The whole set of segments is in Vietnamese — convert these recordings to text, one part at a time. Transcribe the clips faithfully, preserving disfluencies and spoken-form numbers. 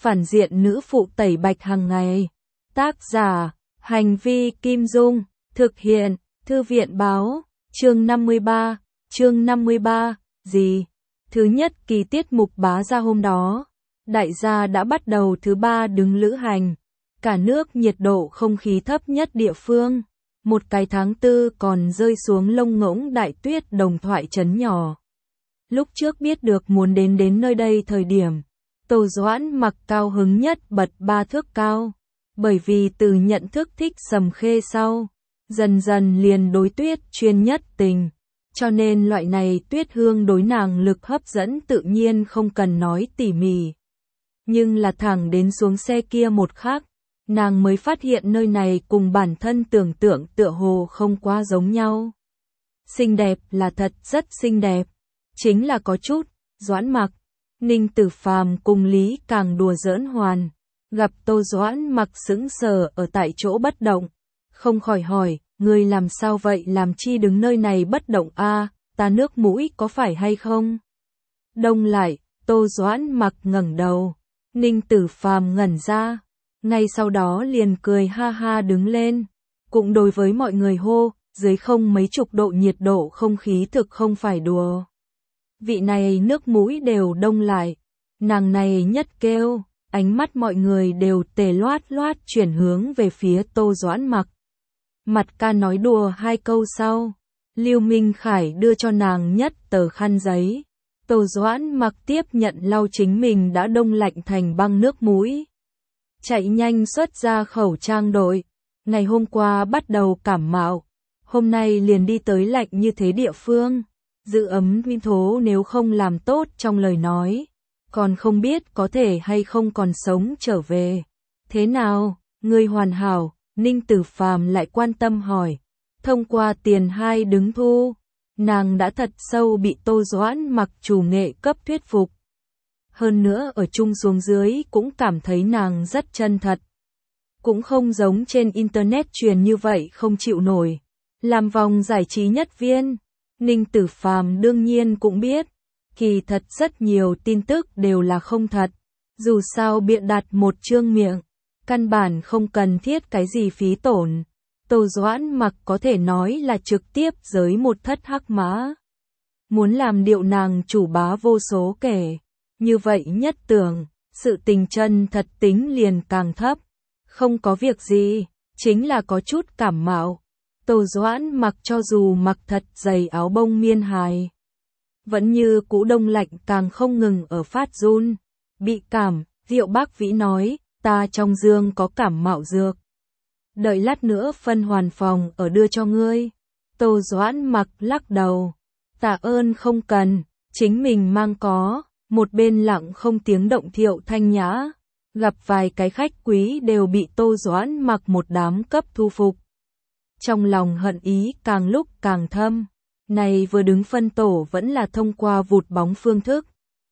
phản diện nữ phụ tẩy bạch hàng ngày. Tác giả, Hành vi Kim Dung, thực hiện, Thư viện báo, chương năm mươi ba, chương năm mươi ba, gì? Thứ nhất kỳ tiết mục bá ra hôm đó, đại gia đã bắt đầu thứ ba đứng lữ hành. Cả nước nhiệt độ không khí thấp nhất địa phương, một cái tháng tư còn rơi xuống lông ngỗng đại tuyết Đồng Thoại trấn nhỏ. Lúc trước biết được muốn đến đến nơi đây thời điểm, Tô Doãn Mặc cao hứng nhất bật ba thước cao, bởi vì từ nhận thức thích Sầm Khê sau, dần dần liền đối tuyết chuyên nhất tình, cho nên loại này tuyết hương đối nàng lực hấp dẫn tự nhiên không cần nói tỉ mỉ. Nhưng là thẳng đến xuống xe kia một khắc, nàng mới phát hiện nơi này cùng bản thân tưởng tượng tựa hồ không quá giống nhau. Xinh đẹp là thật rất xinh đẹp, chính là có chút, Doãn Mặc, Ninh Tử Phàm cùng Lý Càng đùa giỡn hoàn, gặp Tô Doãn Mặc sững sờ ở tại chỗ bất động, không khỏi hỏi, ngươi làm sao vậy, làm chi đứng nơi này bất động a, ta nước mũi có phải hay không? Đông lại, Tô Doãn Mặc ngẩng đầu, Ninh Tử Phàm ngẩn ra, ngay sau đó liền cười ha ha đứng lên, cũng đối với mọi người hô, dưới không mấy chục độ nhiệt độ không khí thực không phải đùa. Vị này nước mũi đều đông lại, nàng này nhất kêu, ánh mắt mọi người đều tề loát loát chuyển hướng về phía Tô Doãn Mặc. Mặt ca nói đùa hai câu sau, Lưu Minh Khải đưa cho nàng nhất tờ khăn giấy. Tô Doãn Mặc tiếp nhận lau chính mình đã đông lạnh thành băng nước mũi. Chạy nhanh xuất ra khẩu trang đội, ngày hôm qua bắt đầu cảm mạo, hôm nay liền đi tới lạnh như thế địa phương, giữ ấm nguyên thố nếu không làm tốt trong lời nói, còn không biết có thể hay không còn sống trở về. Thế nào, ngươi hoàn hảo? Ninh Tử Phàm lại quan tâm hỏi. Thông qua tiền hai đứng thu, nàng đã thật sâu bị Tô Doãn Mặc chủ nghệ cấp thuyết phục. Hơn nữa ở chung xuống dưới cũng cảm thấy nàng rất chân thật. Cũng không giống trên internet truyền như vậy không chịu nổi. Làm vòng giải trí nhất viên, Ninh Tử Phàm đương nhiên cũng biết, kỳ thật rất nhiều tin tức đều là không thật. Dù sao bịa đặt một chương miệng, căn bản không cần thiết cái gì phí tổn. Tô Doãn Mặc có thể nói là trực tiếp giới một thất hắc mã. Muốn làm điệu nàng chủ bá vô số kể. Như vậy nhất tưởng, sự tình chân thật tính liền càng thấp. Không có việc gì, chính là có chút cảm mạo. Tô Doãn Mặc cho dù mặc thật dày áo bông miên hài, vẫn như cũ đông lạnh càng không ngừng ở phát run. Bị cảm, Diệu Bác Vĩ nói, ta trong dương có cảm mạo dược. Đợi lát nữa phân hoàn phòng ở đưa cho ngươi. Tô Doãn Mặc lắc đầu. Tạ ơn không cần, chính mình mang có. Một bên lặng không tiếng động Thiệu Thanh Nhã, gặp vài cái khách quý đều bị Tô Doãn Mặc một đám cấp thu phục. Trong lòng hận ý càng lúc càng thâm, này vừa đứng phân tổ vẫn là thông qua vụt bóng phương thức.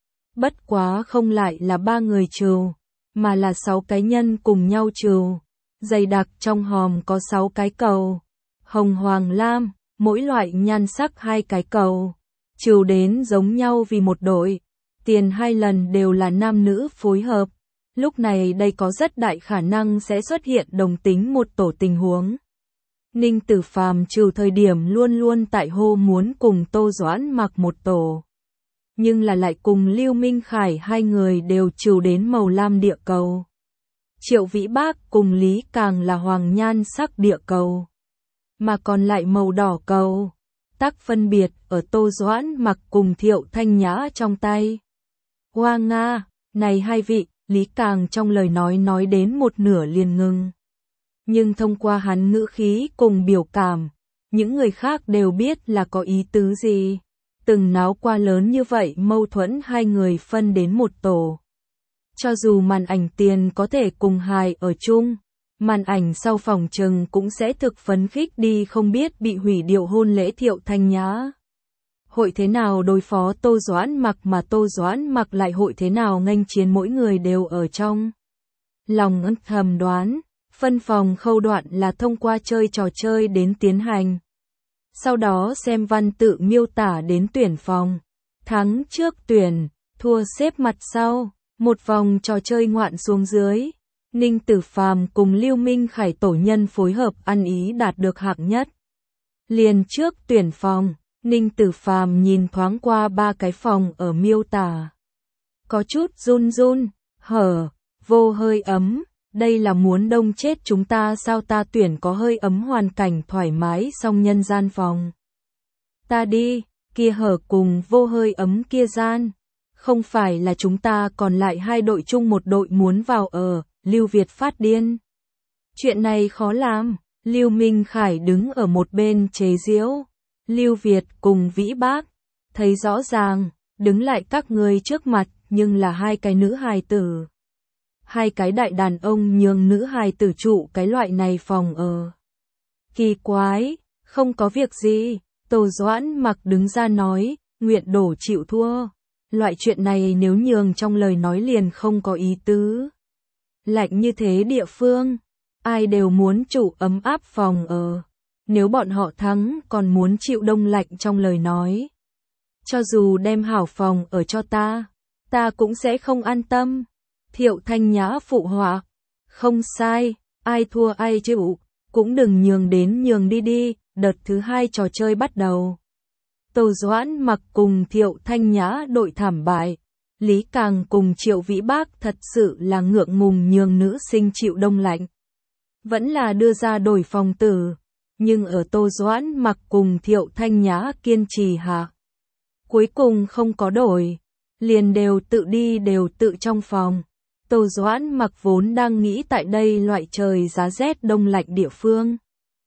Bất quá không lại là ba người trừ, mà là sáu cái nhân cùng nhau trừ. Dày đặc trong hòm có sáu cái cầu, hồng hoàng lam, mỗi loại nhan sắc hai cái cầu, trừ đến giống nhau vì một đội. Tiền hai lần đều là nam nữ phối hợp, lúc này đây có rất đại khả năng sẽ xuất hiện đồng tính một tổ tình huống. Ninh Tử Phàm trừ thời điểm luôn luôn tại hô muốn cùng Tô Doãn Mặc một tổ, nhưng là lại cùng Lưu Minh Khải hai người đều trừ đến màu lam địa cầu. Triệu Vĩ Bác cùng Lý Càng là hoàng nhan sắc địa cầu, mà còn lại màu đỏ cầu, tắc phân biệt ở Tô Doãn Mặc cùng Thiệu Thanh Nhã trong tay. Hoa Nga, này hai vị, Lý Càng trong lời nói nói đến một nửa liền ngừng. Nhưng thông qua hắn ngữ khí cùng biểu cảm, những người khác đều biết là có ý tứ gì. Từng náo qua lớn như vậy mâu thuẫn hai người phân đến một tổ. Cho dù màn ảnh tiền có thể cùng hài ở chung, màn ảnh sau phòng trừng cũng sẽ thực phấn khích đi không biết bị hủy điệu hôn lễ Thiệu Thanh Nhã. Hội thế nào đối phó Tô Doãn Mặc mà Tô Doãn Mặc lại hội thế nào nghênh chiến mỗi người đều ở trong lòng ân thầm đoán. Phân phòng khâu đoạn là thông qua chơi trò chơi đến tiến hành. Sau đó xem văn tự miêu tả đến tuyển phòng. Thắng trước tuyển, thua xếp mặt sau. Một vòng trò chơi ngoạn xuống dưới, Ninh Tử Phàm cùng Lưu Minh Khải tổ nhân phối hợp ăn ý đạt được hạng nhất. Liền trước tuyển phòng, Ninh Tử Phàm nhìn thoáng qua ba cái phòng ở miêu tả. Có chút run run, hở, vô hơi ấm, đây là muốn đông chết chúng ta sao? Ta tuyển có hơi ấm hoàn cảnh thoải mái song nhân gian phòng. Ta đi, kia hở cùng vô hơi ấm kia gian. Không phải là chúng ta còn lại hai đội chung một đội muốn vào ở, Lưu Việt phát điên. Chuyện này khó làm, Lưu Minh Khải đứng ở một bên chế giễu. Lưu Việt cùng Vĩ Bác, thấy rõ ràng, đứng lại các người trước mặt, nhưng là hai cái nữ hài tử. Hai cái đại đàn ông nhường nữ hài tử trụ cái loại này phòng ở. Kỳ quái, không có việc gì, Tô Doãn Mặc đứng ra nói, nguyện đổ chịu thua. Loại chuyện này nếu nhường trong lời nói liền không có ý tứ. Lạnh như thế địa phương, ai đều muốn trụ ấm áp phòng ở. Nếu bọn họ thắng còn muốn chịu đông lạnh trong lời nói. Cho dù đem hảo phòng ở cho ta, ta cũng sẽ không an tâm. Thiệu Thanh Nhã phụ họa. Không sai, ai thua ai chịu, cũng đừng nhường đến nhường đi đi, đợt thứ hai trò chơi bắt đầu. Tô Doãn Mặc cùng Thiệu Thanh Nhã đội thảm bại. Lý Càng cùng Triệu Vĩ Bác thật sự là ngượng ngùng nhường nữ sinh chịu đông lạnh. Vẫn là đưa ra đổi phòng tử. Nhưng ở Tô Doãn Mặc cùng Thiệu Thanh Nhã kiên trì hạ. Cuối cùng không có đổi. Liền đều tự đi đều tự trong phòng. Tô Doãn Mặc vốn đang nghĩ tại đây loại trời giá rét đông lạnh địa phương.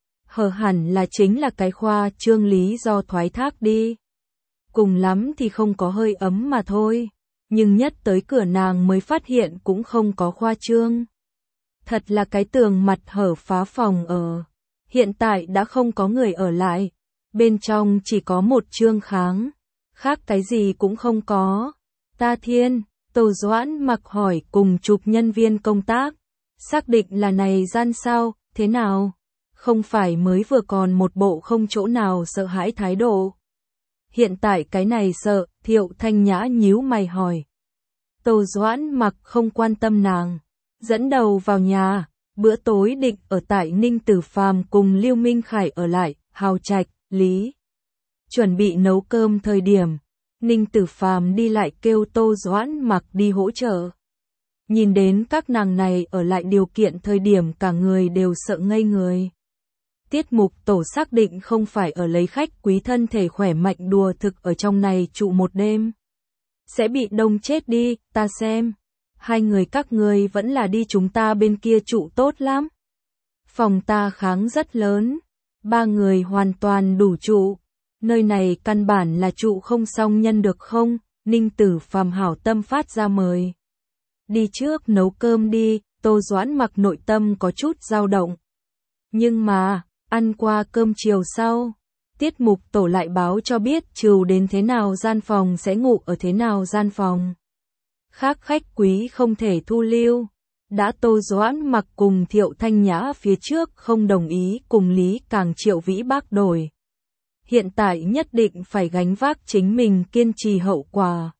Hờ hẳn là chính là cái khoa trương lý do thoái thác đi. Cùng lắm thì không có hơi ấm mà thôi. Nhưng nhất tới cửa nàng mới phát hiện cũng không có khoa trương. Thật là cái tường mặt hở phá phòng ở. Hiện tại đã không có người ở lại. Bên trong chỉ có một trương kháng. Khác cái gì cũng không có. Ta thiên, Tô Doãn Mặc hỏi cùng chụp nhân viên công tác. Xác định là này gian sao, thế nào? Không phải mới vừa còn một bộ không chỗ nào sợ hãi thái độ. Hiện tại cái này sợ, Thiệu Thanh Nhã nhíu mày hỏi. Tô Doãn Mặc không quan tâm nàng. Dẫn đầu vào nhà, bữa tối định ở tại Ninh Tử Phàm cùng Lưu Minh Khải ở lại, Hào Trạch, Lý. Chuẩn bị nấu cơm thời điểm, Ninh Tử Phàm đi lại kêu Tô Doãn Mặc đi hỗ trợ. Nhìn đến các nàng này ở lại điều kiện thời điểm cả người đều sợ ngây người. Tiết mục tổ xác định không phải ở lấy khách quý thân thể khỏe mạnh đùa thực ở trong này trụ một đêm. Sẽ bị đông chết đi, ta xem. Hai người các ngươi vẫn là đi chúng ta bên kia trụ tốt lắm. Phòng ta kháng rất lớn. Ba người hoàn toàn đủ trụ. Nơi này căn bản là trụ không xong nhân được không? Ninh Tử Phàm hảo tâm phát ra mời. Đi trước nấu cơm đi, Tô Doãn Mặc nội tâm có chút dao động. Nhưng mà, ăn qua cơm chiều sau, tiết mục tổ lại báo cho biết trừ đến thế nào gian phòng sẽ ngủ ở thế nào gian phòng. Khác khách quý không thể thu lưu. Đã Tô Doãn Mặc cùng Thiệu Thanh Nhã phía trước không đồng ý cùng Lý Càng Triệu Vĩ Bác đổi. Hiện tại nhất định phải gánh vác chính mình kiên trì hậu quả.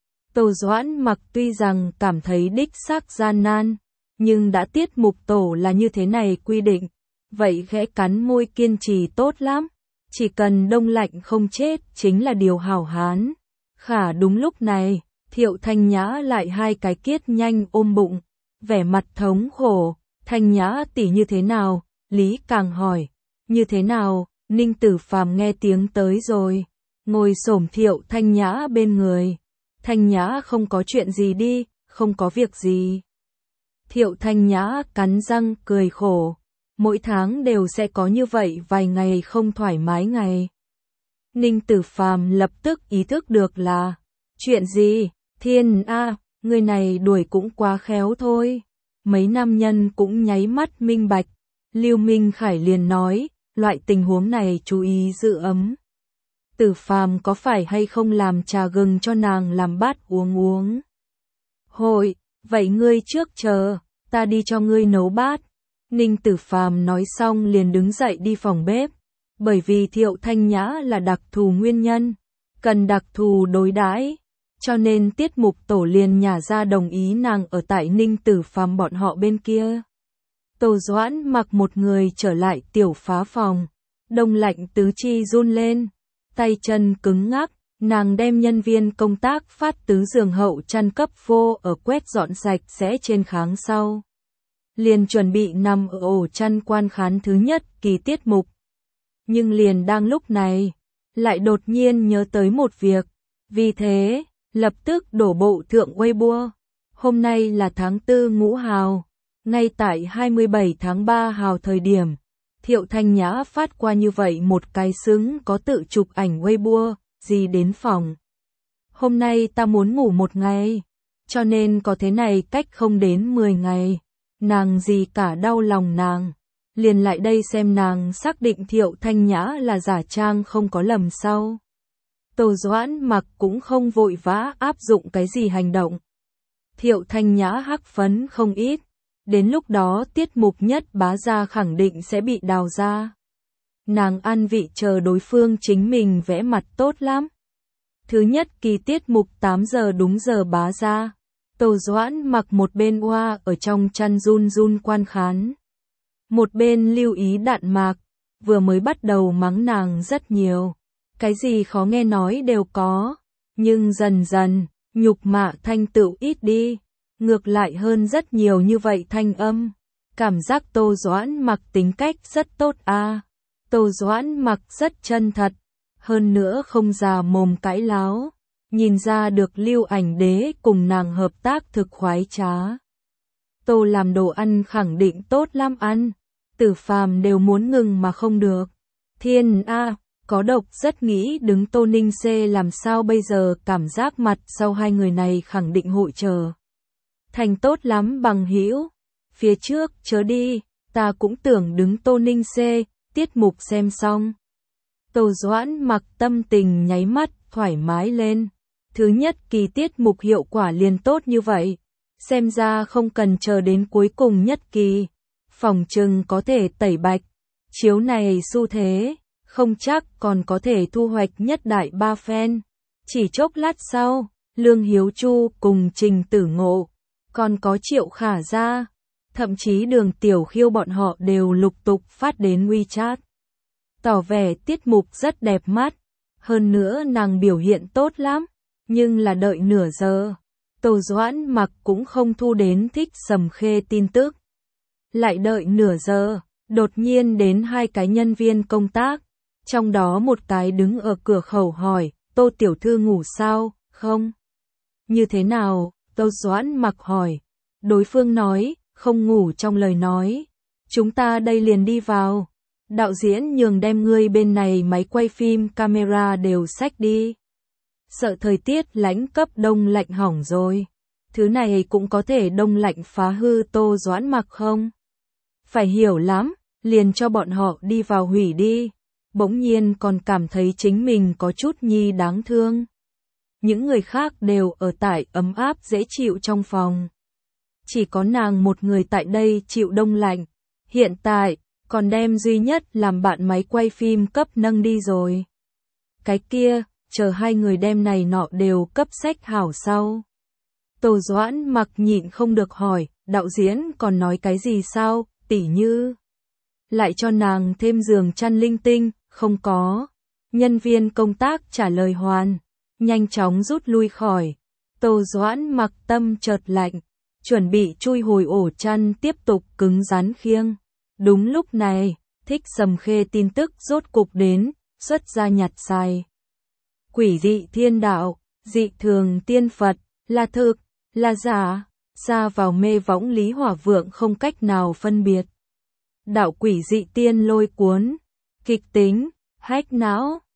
Tô Doãn Mặc tuy rằng cảm thấy đích xác gian nan, nhưng đã tiết mục tổ là như thế này quy định. Vậy khẽ cắn môi kiên trì tốt lắm. Chỉ cần đông lạnh không chết chính là điều hảo hán. Khả đúng lúc này, Thiệu Thanh Nhã lại hai cái kiết nhanh ôm bụng. Vẻ mặt thống khổ. Thanh Nhã tỷ như thế nào? Lý Càng hỏi. Như thế nào? Ninh Tử Phàm nghe tiếng tới rồi. Ngồi xổm Thiệu Thanh Nhã bên người. Thanh Nhã không có chuyện gì đi, không có việc gì. Thiệu Thanh Nhã cắn răng cười khổ. Mỗi tháng đều sẽ có như vậy vài ngày không thoải mái ngày. Ninh Tử Phàm lập tức ý thức được là chuyện gì? Thiên a, người này đuổi cũng quá khéo thôi. Mấy nam nhân cũng nháy mắt minh bạch. Lưu Minh Khải liền nói, loại tình huống này chú ý giữ ấm. Tử Phàm có phải hay không làm trà gừng cho nàng làm bát uống uống? Hội, vậy ngươi trước chờ, ta đi cho ngươi nấu bát. Ninh Tử Phàm nói xong liền đứng dậy đi phòng bếp. Bởi vì Thiệu Thanh Nhã là đặc thù nguyên nhân, cần đặc thù đối đãi, Cho nên tiết mục tổ liền nhả ra đồng ý nàng ở tại Ninh Tử Phàm bọn họ bên kia. Tô Doãn Mặc một người trở lại tiểu phá phòng, đông lạnh tứ chi run lên, tay chân cứng ngắc, nàng đem nhân viên công tác phát tứ giường hậu chăn cấp vô ở quét dọn sạch sẽ trên kháng sau. Liền chuẩn bị nằm ở ổ chăn quan khán thứ nhất kỳ tiết mục. Nhưng liền đang lúc này, lại đột nhiên nhớ tới một việc, vì thế, lập tức đổ bộ thượng Weibo. Hôm nay là tháng tư ngũ hào, ngay tại hai mươi bảy tháng ba hào thời điểm, Thiệu Thanh Nhã phát qua như vậy một cái xứng có tự chụp ảnh Weibo, gì đến phòng. Hôm nay ta muốn ngủ một ngày, cho nên có thế này cách không đến mười ngày, nàng gì cả đau lòng nàng. Liền lại đây xem nàng xác định Thiệu Thanh Nhã là giả trang không có lầm sau. Tô Doãn Mặc cũng không vội vã áp dụng cái gì hành động. Thiệu Thanh Nhã hắc phấn không ít, đến lúc đó tiết mục nhất bá ra khẳng định sẽ bị đào ra. Nàng ăn vị chờ đối phương chính mình vẽ mặt tốt lắm. Thứ nhất kỳ tiết mục tám giờ đúng giờ bá ra. Tô Doãn Mặc một bên oa ở trong chăn run run quan khán. Một bên lưu ý đạn mạc, vừa mới bắt đầu mắng nàng rất nhiều. Cái gì khó nghe nói đều có, nhưng dần dần, nhục mạ thanh tựu ít đi, ngược lại hơn rất nhiều như vậy thanh âm. Cảm giác Tô Doãn Mặc tính cách rất tốt a. À. Tô Doãn Mặc rất chân thật, hơn nữa không già mồm cãi láo, nhìn ra được Lưu Ảnh Đế cùng nàng hợp tác thực khoái trá. Tô làm đồ ăn khẳng định tốt lắm ăn, Tử Phàm đều muốn ngừng mà không được. Thiên a, à, có độc rất nghĩ đứng Tô Ninh C làm sao bây giờ, cảm giác mặt sau hai người này khẳng định hội trở thành tốt lắm bằng hữu. Phía trước chớ đi, ta cũng tưởng đứng Tô Ninh C, tiết mục xem xong. Tô Doãn Mặc tâm tình nháy mắt thoải mái lên. Thứ nhất kỳ tiết mục hiệu quả liền tốt như vậy, xem ra không cần chờ đến cuối cùng nhất kỳ, phòng trừng có thể tẩy bạch. Chiếu này xu thế, không chắc còn có thể thu hoạch nhất đại ba fan. Chỉ chốc lát sau, Lương Hiếu Chu cùng Trình Tử Ngộ, còn có Triệu Khả Gia, thậm chí Đường Tiểu Khiêu bọn họ đều lục tục phát đến WeChat. Tỏ vẻ tiết mục rất đẹp mắt, hơn nữa nàng biểu hiện tốt lắm, nhưng là đợi nửa giờ, Tô Doãn Mặc cũng không thu đến Thích Sầm Khê tin tức. Lại đợi nửa giờ, đột nhiên đến hai cái nhân viên công tác, trong đó một cái đứng ở cửa khẩu hỏi, Tô tiểu thư ngủ sao, không? Như thế nào? Tô Doãn Mặc hỏi. Đối phương nói, không ngủ trong lời nói. Chúng ta đây liền đi vào. Đạo diễn nhường đem ngươi bên này máy quay phim camera đều xách đi. Sợ thời tiết lãnh cấp đông lạnh hỏng rồi. Thứ này cũng có thể đông lạnh phá hư Tô Doãn Mặc không? Phải hiểu lắm, liền cho bọn họ đi vào hủy đi. Bỗng nhiên còn cảm thấy chính mình có chút nhi đáng thương. Những người khác đều ở tại ấm áp dễ chịu trong phòng. Chỉ có nàng một người tại đây chịu đông lạnh. Hiện tại, còn đem duy nhất làm bạn máy quay phim cấp nâng đi rồi. Cái kia, chờ hai người đem này nọ đều cấp sách hảo sau. Tô Doãn Mặc nhịn không được hỏi, đạo diễn còn nói cái gì sao, tỉ như. Lại cho nàng thêm giường chăn linh tinh, không có. Nhân viên công tác trả lời hoàn, nhanh chóng rút lui khỏi. Tô Doãn Mặc tâm chợt lạnh, chuẩn bị chui hồi ổ chăn tiếp tục cứng rắn khiêng. Đúng lúc này, Thích Sầm Khê tin tức rốt cục đến, xuất ra nhặt xài. Quỷ dị thiên đạo, dị thường tiên Phật, là thực, là giả, ra vào mê võng Lý Hỏa Vượng không cách nào phân biệt. Đạo quỷ dị tiên lôi cuốn, kịch tính, hách não.